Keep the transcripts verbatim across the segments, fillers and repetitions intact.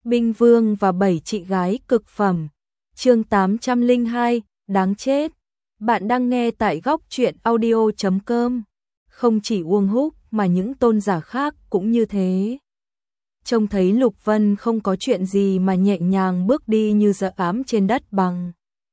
Binh Vương và bảy chị gái cực phẩm. Chương tám trăm lẻ hai, đáng chết. Bạn đang nghe tại góc truyện audio chấm com. Không chỉ Uông Húc mà những tôn giả khác cũng như thế. Trông thấy Lục Vân không có chuyện gì mà nhẹ nhàng bước đi như dã ám trên đất bằng.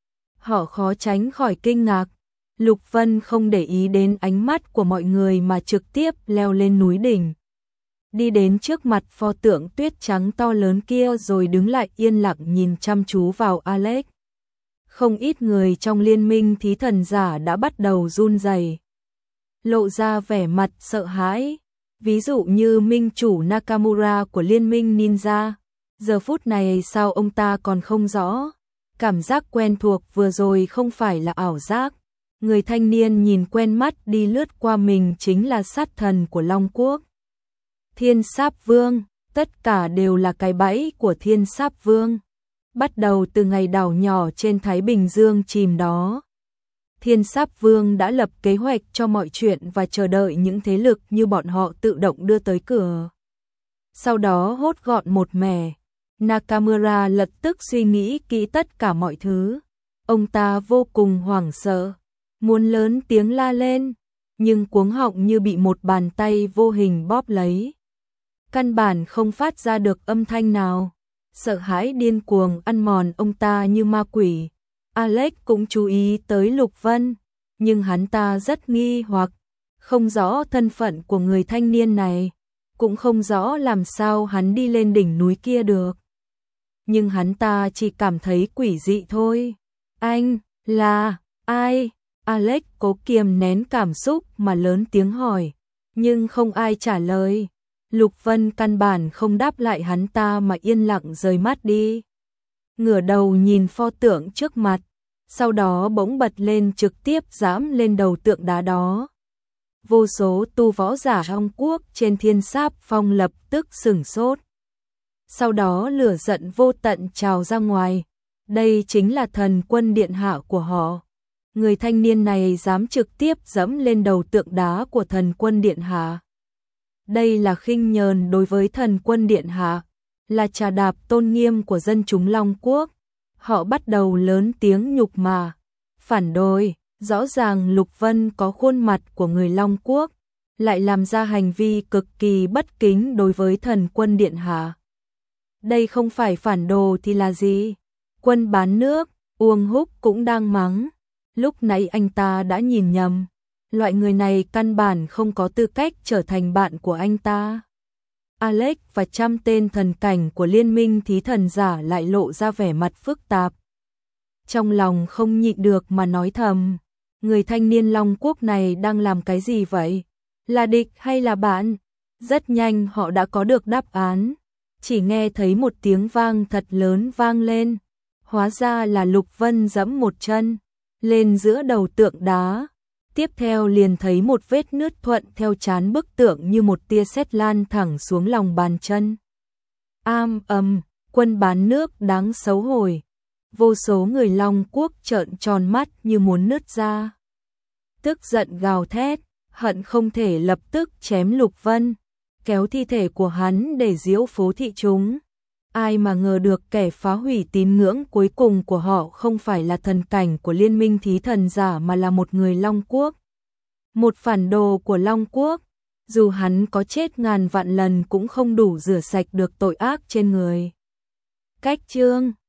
Họ khó tránh khỏi kinh ngạc. Lục Vân không để ý đến ánh mắt của mọi người mà trực tiếp leo lên núi đỉnh. Đi đến trước mặt pho tượng tuyết trắng to lớn kia rồi đứng lại yên lặng nhìn chăm chú vào Alex. Không ít người trong liên minh thí thần giả đã bắt đầu run rẩy, lộ ra vẻ mặt sợ hãi. Ví dụ như minh chủ Nakamura của liên minh ninja. Giờ phút này sao ông ta còn không rõ? Cảm giác quen thuộc vừa rồi không phải là ảo giác. Người thanh niên nhìn quen mắt đi lướt qua mình chính là sát thần của Long Quốc. Thiên Sáp Vương, tất cả đều là cái bẫy của Thiên Sáp Vương. Bắt đầu từ ngày đảo nhỏ trên Thái Bình Dương chìm đó, Thiên Sáp Vương đã lập kế hoạch cho mọi chuyện và chờ đợi những thế lực như bọn họ tự động đưa tới cửa. Sau đó hốt gọn một mẻ, Nakamura lập tức suy nghĩ kỹ tất cả mọi thứ. Ông ta vô cùng hoảng sợ, muốn lớn tiếng la lên, nhưng cuống họng như bị một bàn tay vô hình bóp lấy. Căn bản không phát ra được âm thanh nào. Sợ hãi điên cuồng ăn mòn ông ta như ma quỷ. Alex cũng chú ý tới Lục Vân, nhưng hắn ta rất nghi hoặc, không rõ thân phận của người thanh niên này, cũng không rõ làm sao hắn đi lên đỉnh núi kia được. Nhưng hắn ta chỉ cảm thấy quỷ dị thôi. Anh, là, ai? Alex cố kiềm nén cảm xúc mà lớn tiếng hỏi, nhưng không ai trả lời. Lục Vân căn bản không đáp lại hắn ta mà yên lặng rời mắt đi. Ngửa đầu nhìn pho tượng trước mặt, sau đó bỗng bật lên trực tiếp giẫm lên đầu tượng đá đó. Vô số tu võ giả Long Quốc trên Thiên Sáp Phong lập tức sửng sốt. Sau đó lửa giận vô tận trào ra ngoài. Đây chính là thần quân điện hạ của họ. Người thanh niên này dám trực tiếp giẫm lên đầu tượng đá của thần quân điện hạ. Đây là khinh nhờn đối với thần quân điện hạ, là trà đạp tôn nghiêm của dân chúng Long Quốc. Họ bắt đầu lớn tiếng nhục mạ, phản đối. Rõ ràng Lục Vân có khuôn mặt của người Long Quốc, lại làm ra hành vi cực kỳ bất kính đối với thần quân điện hạ. Đây không phải phản đồ thì là gì? Quân bán nước, Uông Húc cũng đang mắng. Lúc nãy anh ta đã nhìn nhầm. Loại người này căn bản không có tư cách trở thành bạn của anh ta. Alex và trăm tên thần cảnh của liên minh thí thần giả lại lộ ra vẻ mặt phức tạp. Trong lòng không nhịn được mà nói thầm, người thanh niên Long Quốc này đang làm cái gì vậy? Là địch hay là bạn? Rất nhanh họ đã có được đáp án. Chỉ nghe thấy một tiếng vang thật lớn vang lên. Hóa ra là Lục Vân giẫm một chân lên giữa đầu tượng đá. Tiếp theo liền thấy một vết nứt thuận theo trán bức tượng như một tia sét lan thẳng xuống lòng bàn chân. Am ầm, quân bán nước đáng xấu hổ. Vô số người Long Quốc trợn tròn mắt như muốn nứt ra. Tức giận gào thét, hận không thể lập tức chém Lục Vân, kéo thi thể của hắn để diễu phố thị chúng. Ai mà ngờ được kẻ phá hủy tín ngưỡng cuối cùng của họ không phải là thần cảnh của liên minh thí thần giả mà là một người Long Quốc. Một phản đồ của Long Quốc, dù hắn có chết ngàn vạn lần cũng không đủ rửa sạch được tội ác trên người. Cách chương